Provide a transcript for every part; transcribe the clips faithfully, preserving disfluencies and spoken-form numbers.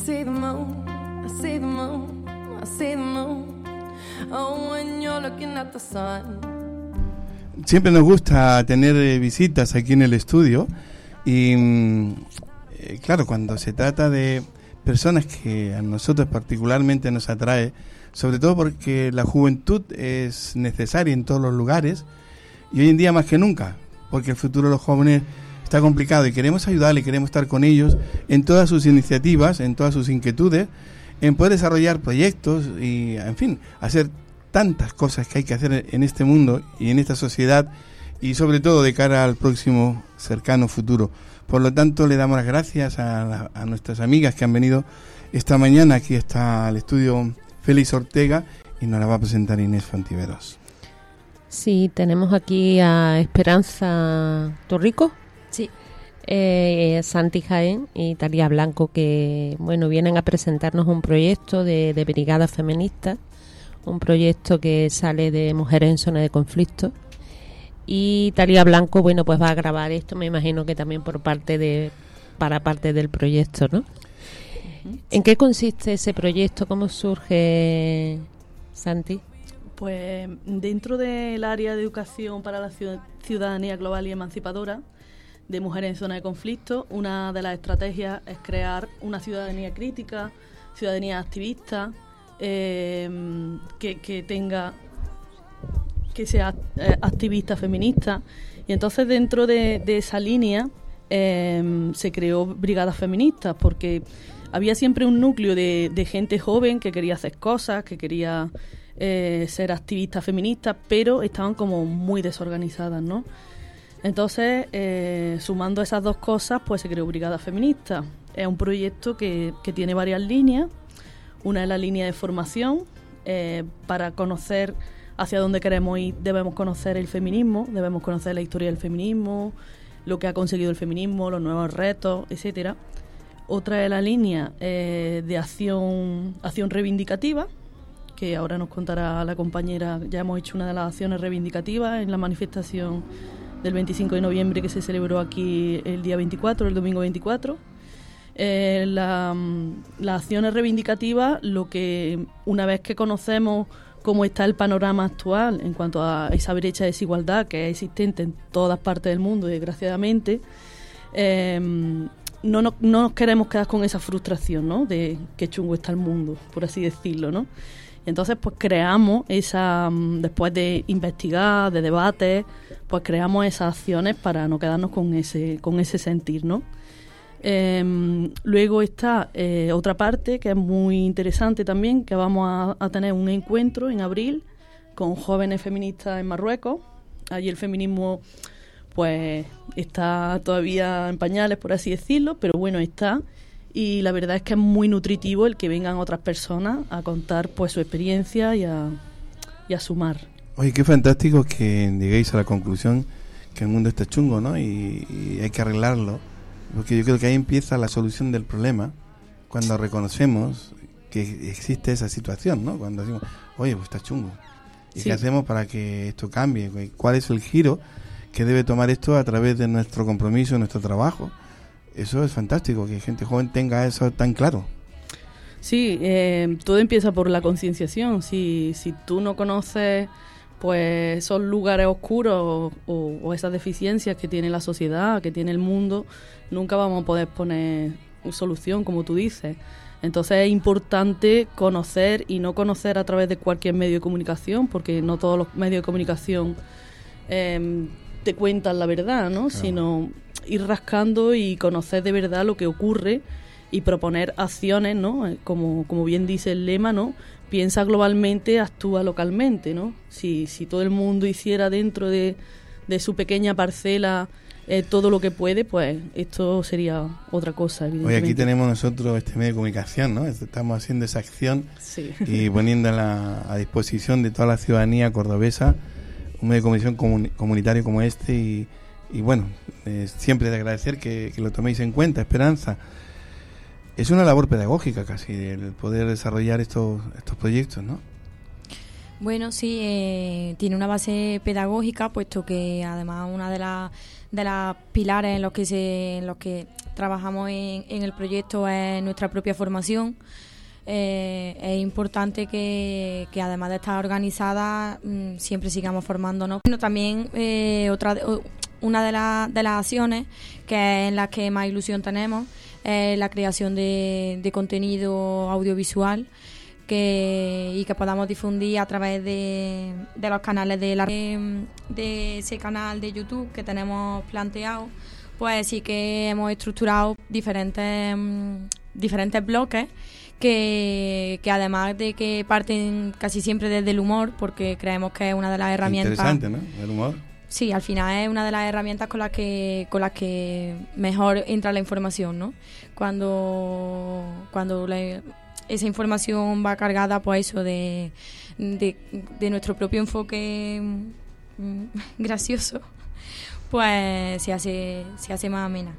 see the moon, I see the moon, I see the moon. Oh, when you're looking at the sun. Siempre nos gusta tener eh, visitas aquí en el estudio y eh, claro, cuando se trata de personas que a nosotros particularmente nos atrae, sobre todo porque la juventud es necesaria en todos los lugares y hoy en día más que nunca, porque el futuro de los jóvenes está complicado y queremos ayudarles, queremos estar con ellos en todas sus iniciativas, en todas sus inquietudes, en poder desarrollar proyectos y, en fin, hacer tantas cosas que hay que hacer en este mundo y en esta sociedad y sobre todo de cara al próximo cercano futuro. Por lo tanto, le damos las gracias a, la, a nuestras amigas que han venido esta mañana. Aquí está el estudio Félix Ortega y nos la va a presentar Inés Fontiveros. Sí, tenemos aquí a Esperanza Torrico, sí, eh, Santi Jaén y Talía Blanco, que bueno vienen a presentarnos un proyecto de, de brigada feminista, un proyecto que sale de Mujeres en Zona de Conflicto. Y Talía Blanco, bueno, pues va a grabar esto, me imagino que también por parte de, para parte del proyecto, ¿no? Uh-huh. ¿En qué consiste ese proyecto? ¿Cómo surge, Santi? Pues dentro del área de educación para la ciudadanía global y emancipadora de Mujeres en Zona de Conflicto, una de las estrategias es crear una ciudadanía crítica, ciudadanía activista, eh, que, que tenga... que sea eh, activista feminista, y entonces dentro de, de esa línea eh, se creó brigadas feministas, porque había siempre un núcleo de, de gente joven que quería hacer cosas, que quería eh, ser activista feminista, pero estaban como muy desorganizadas, ¿no? Entonces, eh, sumando esas dos cosas, pues se creó Brigada Feminista. Es un proyecto que, que tiene varias líneas. Una es la línea de formación, eh, para conocer hacia dónde queremos ir. Debemos conocer el feminismo, debemos conocer la historia del feminismo, lo que ha conseguido el feminismo, los nuevos retos, etcétera. Otra es la línea eh, de acción, acción reivindicativa, que ahora nos contará la compañera. Ya hemos hecho una de las acciones reivindicativas en la manifestación del veinticinco de noviembre que se celebró aquí el día veinticuatro, el domingo veinticuatro. Eh, la, las acciones reivindicativas, lo que una vez que conocemos cómo está el panorama actual en cuanto a esa brecha de desigualdad que es existente en todas partes del mundo, desgraciadamente, eh, no, no, no nos queremos quedar con esa frustración, ¿no?, de qué chungo está el mundo, por así decirlo, ¿no? Y entonces, pues creamos esa, después de investigar, de debates, pues creamos esas acciones para no quedarnos con ese, con ese sentir, ¿no? Eh, luego está eh, otra parte que es muy interesante también, que vamos a, a tener un encuentro en abril con jóvenes feministas en Marruecos. Allí el feminismo pues está todavía en pañales, por así decirlo, pero bueno, está, y la verdad es que es muy nutritivo el que vengan otras personas a contar pues su experiencia y a, y a sumar. Oye, qué fantástico que lleguéis a la conclusión que el mundo está chungo, ¿no? Y, y hay que arreglarlo. Porque yo creo que ahí empieza la solución del problema, cuando reconocemos que existe esa situación, ¿no? Cuando decimos, oye, pues está chungo. ¿Y sí. qué hacemos para que esto cambie? ¿Cuál es el giro que debe tomar esto a través de nuestro compromiso, nuestro trabajo? Eso es fantástico, que gente joven tenga eso tan claro. Sí, eh, todo empieza por la concienciación. Si, si tú no conoces pues esos lugares oscuros o, o esas deficiencias que tiene la sociedad, que tiene el mundo, nunca vamos a poder poner solución, como tú dices. Entonces es importante conocer, y no conocer a través de cualquier medio de comunicación, porque no todos los medios de comunicación eh, te cuentan la verdad, ¿no? Claro. Sino ir rascando y conocer de verdad lo que ocurre y proponer acciones, ¿no? Como, como bien dice el lema, ¿no? Piensa globalmente, actúa localmente, ¿no? Si, si todo el mundo hiciera dentro de, de su pequeña parcela eh, todo lo que puede, pues esto sería otra cosa, evidentemente. Hoy aquí tenemos nosotros este medio de comunicación, ¿no? Estamos haciendo esa acción, sí, y poniéndola a disposición de toda la ciudadanía cordobesa, un medio de comunicación comun- comunitario como este, y, y bueno, eh, siempre de agradecer que, que lo toméis en cuenta, Esperanza. Es una labor pedagógica casi el poder desarrollar estos estos proyectos, ¿no? Bueno, sí, eh, tiene una base pedagógica, puesto que además una de las de las pilares en los que se en los que trabajamos en, en el proyecto es nuestra propia formación. Eh, es importante que, que además de estar organizada mmm, siempre sigamos formándonos. Bueno, también eh, otra una de, la, de las acciones que es en las que más ilusión tenemos es la creación de, de contenido audiovisual que, y que podamos difundir a través de, de los canales de, la, de, de ese canal de YouTube que tenemos planteado. Pues sí que hemos estructurado diferentes, mmm, diferentes bloques Que, que además de que parten casi siempre desde el humor, porque creemos que es una de las herramientas. Interesante, ¿no? El humor. Sí, al final es una de las herramientas con las que con las que mejor entra la información, ¿no? Cuando cuando la, esa información va cargada, pues eso de, de, de nuestro propio enfoque mm, gracioso, pues se hace se hace más amena.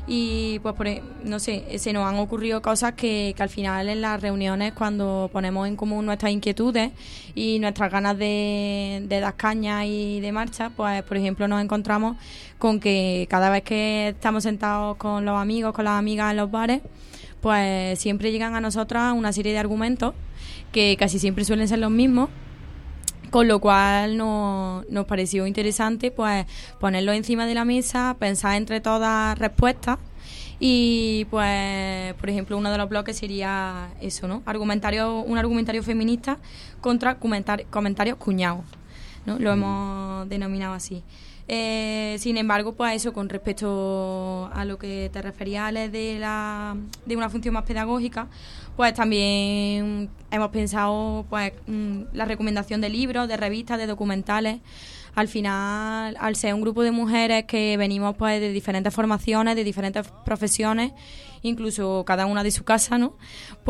Y pues, por, no sé, se nos han ocurrido cosas que, que al final en las reuniones, cuando ponemos en común nuestras inquietudes y nuestras ganas de, de dar caña y de marcha, pues por ejemplo nos encontramos con que cada vez que estamos sentados con los amigos, con las amigas en los bares, pues siempre llegan a nosotras una serie de argumentos que casi siempre suelen ser los mismos, con lo cual nos, nos pareció interesante pues ponerlo encima de la mesa, pensar entre todas respuestas y pues por ejemplo uno de los bloques sería eso, ¿no? Argumentario, un argumentario feminista contra comentar, comentarios cuñados, ¿no? Lo hemos denominado así. Eh, sin embargo, pues eso, con respecto a lo que te referías, Alex, de, la, de una función más pedagógica, pues también hemos pensado pues la recomendación de libros, de revistas, de documentales. Al final, al ser un grupo de mujeres que venimos pues de diferentes formaciones, de diferentes profesiones, incluso cada una de su casa, ¿no?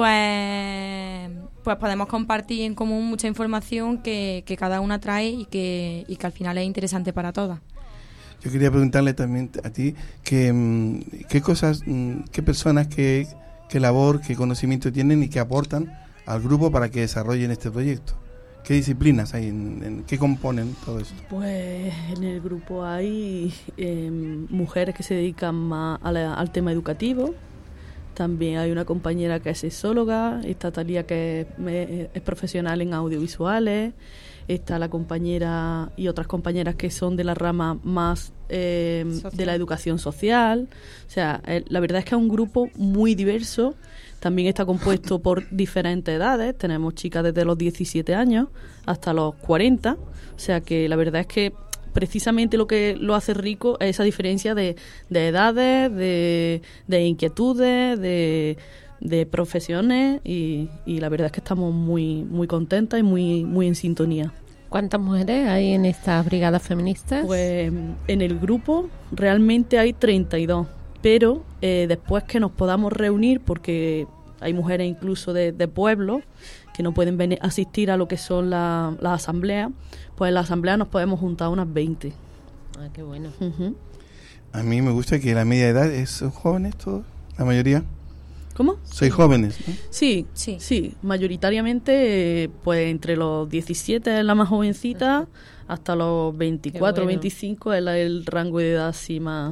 Pues, pues podemos compartir en común mucha información que, que cada una trae y que, y que al final es interesante para todas. Yo quería preguntarle también a ti que, qué cosas, qué personas, qué, qué labor, qué conocimiento tienen y qué aportan al grupo para que desarrollen este proyecto. ¿Qué disciplinas hay? En, en, ¿Qué componen todo esto? Pues en el grupo hay eh, mujeres que se dedican más a la, al tema educativo. También hay una compañera que es sexóloga, está Talía que es, es profesional en audiovisuales, está la compañera y otras compañeras que son de la rama más eh, de la educación social. O sea, eh, la verdad es que es un grupo muy diverso. También está compuesto por diferentes edades. Tenemos chicas desde los diecisiete años hasta los cuarenta. O sea que la verdad es que precisamente lo que lo hace rico es esa diferencia de, de edades, de, de inquietudes, de, de profesiones y, y la verdad es que estamos muy muy contentas y muy, muy en sintonía. ¿Cuántas mujeres hay en estas brigadas feministas? Pues en el grupo realmente hay treinta y dos. Pero eh, después que nos podamos reunir, porque hay mujeres incluso de, de pueblos que no pueden venir, asistir a lo que son la, las asambleas, pues en la asamblea nos podemos juntar unas veinte. Ah, qué bueno. Uh-huh. A mí me gusta que la media edad es son jóvenes todos, la mayoría. ¿Cómo? Soy jóvenes, ¿no? Sí, sí, sí. Mayoritariamente, eh, pues entre los diecisiete es la más jovencita, hasta los veinticuatro, bueno. veinticinco es la, el rango de edad así más...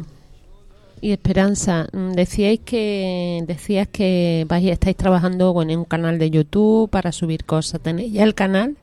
Y Esperanza, decíais que decías que vais, estáis trabajando bueno, en un canal de YouTube para subir cosas. ¿Tenéis ya el canal?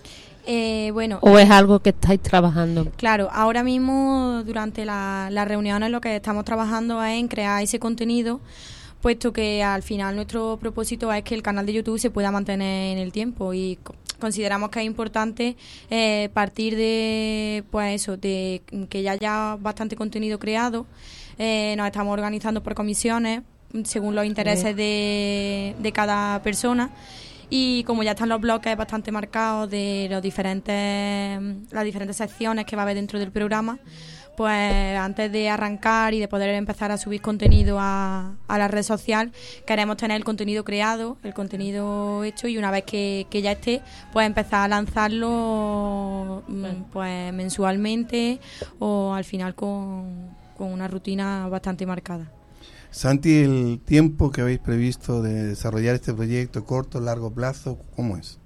Eh, bueno, ¿O es algo que estáis trabajando? Claro, ahora mismo durante la, las reuniones lo que estamos trabajando es en crear ese contenido, puesto que al final nuestro propósito es que el canal de YouTube se pueda mantener en el tiempo y consideramos que es importante eh, partir de pues eso, de que ya haya bastante contenido creado. Eh, nos estamos organizando por comisiones según los intereses de, de cada persona y como ya están los bloques bastante marcados de los diferentes las diferentes secciones que va a haber dentro del programa, pues antes de arrancar y de poder empezar a subir contenido a, a la red social, queremos tener el contenido creado, el contenido hecho y una vez que, que ya esté, pues empezar a lanzarlo bueno. pues mensualmente o al final con, con una rutina bastante marcada. Santi, el tiempo que habéis previsto de desarrollar este proyecto, corto, largo plazo, ¿cómo es?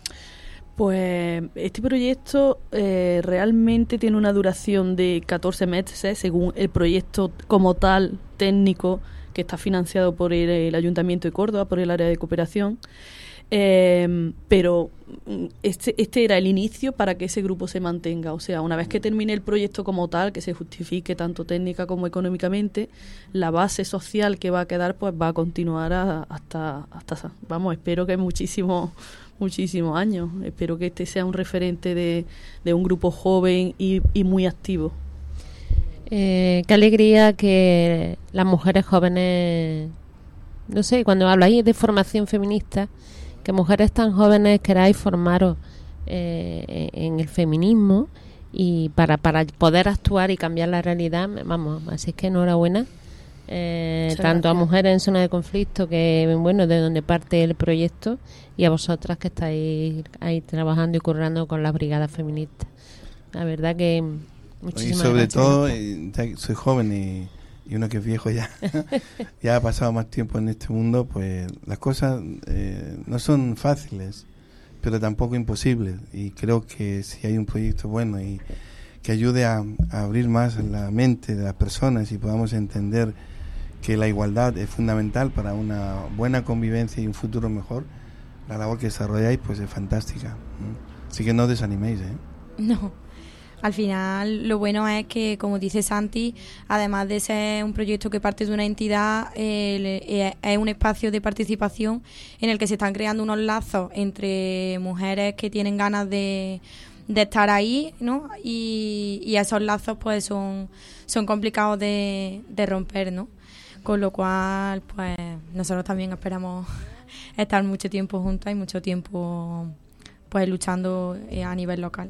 Pues este proyecto eh, realmente tiene una duración de catorce meses, según el proyecto como tal técnico que está financiado por el, el Ayuntamiento de Córdoba, por el área de cooperación. Eh, pero este, este era el inicio para que ese grupo se mantenga. O sea, una vez que termine el proyecto como tal, que se justifique tanto técnica como económicamente, la base social que va a quedar pues va a continuar a, hasta, hasta, vamos, espero que muchísimos muchísimos años. Espero que este sea un referente de, de un grupo joven y, y muy activo. Eh, qué alegría que las mujeres jóvenes, no sé, cuando habláis de formación feminista, que mujeres tan jóvenes queráis formaros eh, en el feminismo y para, para poder actuar y cambiar la realidad, vamos, así es que enhorabuena. Eh, tanto a mujeres en zona de conflicto, que bueno, de donde parte el proyecto, y a vosotras que estáis ahí trabajando y currando con las brigadas feministas. La verdad que muchísimas y sobre gracias. todo, eh, soy joven y, y uno que es viejo ya, ya ha pasado más tiempo en este mundo, pues las cosas eh, no son fáciles, pero tampoco imposibles. Y creo que si hay un proyecto bueno y que ayude a, a abrir más la mente de las personas y podamos entender que la igualdad es fundamental para una buena convivencia y un futuro mejor, la labor que desarrolláis pues es fantástica. Así que no os desaniméis, ¿eh? No, al final lo bueno es que, como dice Santi, además de ser un proyecto que parte de una entidad, eh, es un espacio de participación en el que se están creando unos lazos entre mujeres que tienen ganas de, de estar ahí, ¿no? Y, y esos lazos pues son, son complicados de, de romper, ¿no? Con lo cual, pues nosotros también esperamos estar mucho tiempo juntas y mucho tiempo pues luchando eh, a nivel local.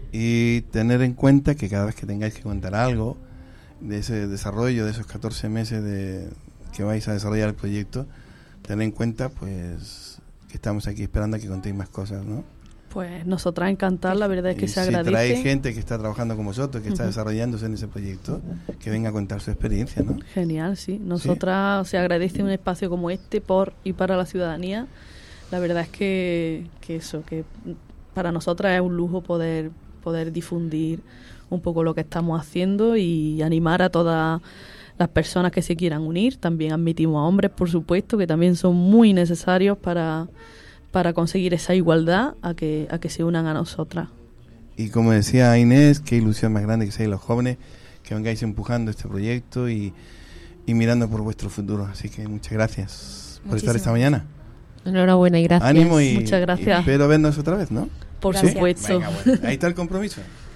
Y tener en cuenta que cada vez que tengáis que contar algo de ese desarrollo, de esos catorce meses de que vais a desarrollar el proyecto, tener en cuenta pues que estamos aquí esperando a que contéis más cosas, ¿no? Pues nosotras encantadas, la verdad es que y se si agradece. trae gente que está trabajando con vosotros, que está Uh-huh. desarrollándose en ese proyecto, que venga a contar su experiencia, ¿no? Genial, sí. Nosotras ¿Sí? se agradece un espacio como este por y para la ciudadanía. La verdad es que, que eso, que para nosotras es un lujo poder poder difundir un poco lo que estamos haciendo y animar a todas las personas que se quieran unir. También admitimos a hombres, por supuesto, que también son muy necesarios para, para conseguir esa igualdad, a que, a que se unan a nosotras. Y como decía Inés, qué ilusión más grande que seáis los jóvenes, que vengáis empujando este proyecto y, y mirando por vuestro futuro. Así que muchas gracias por estar esta mañana. Enhorabuena y gracias. Ánimo y, muchas gracias. y espero vernos otra vez, ¿no? Por ¿Sí? supuesto. Venga, bueno. Ahí está el compromiso.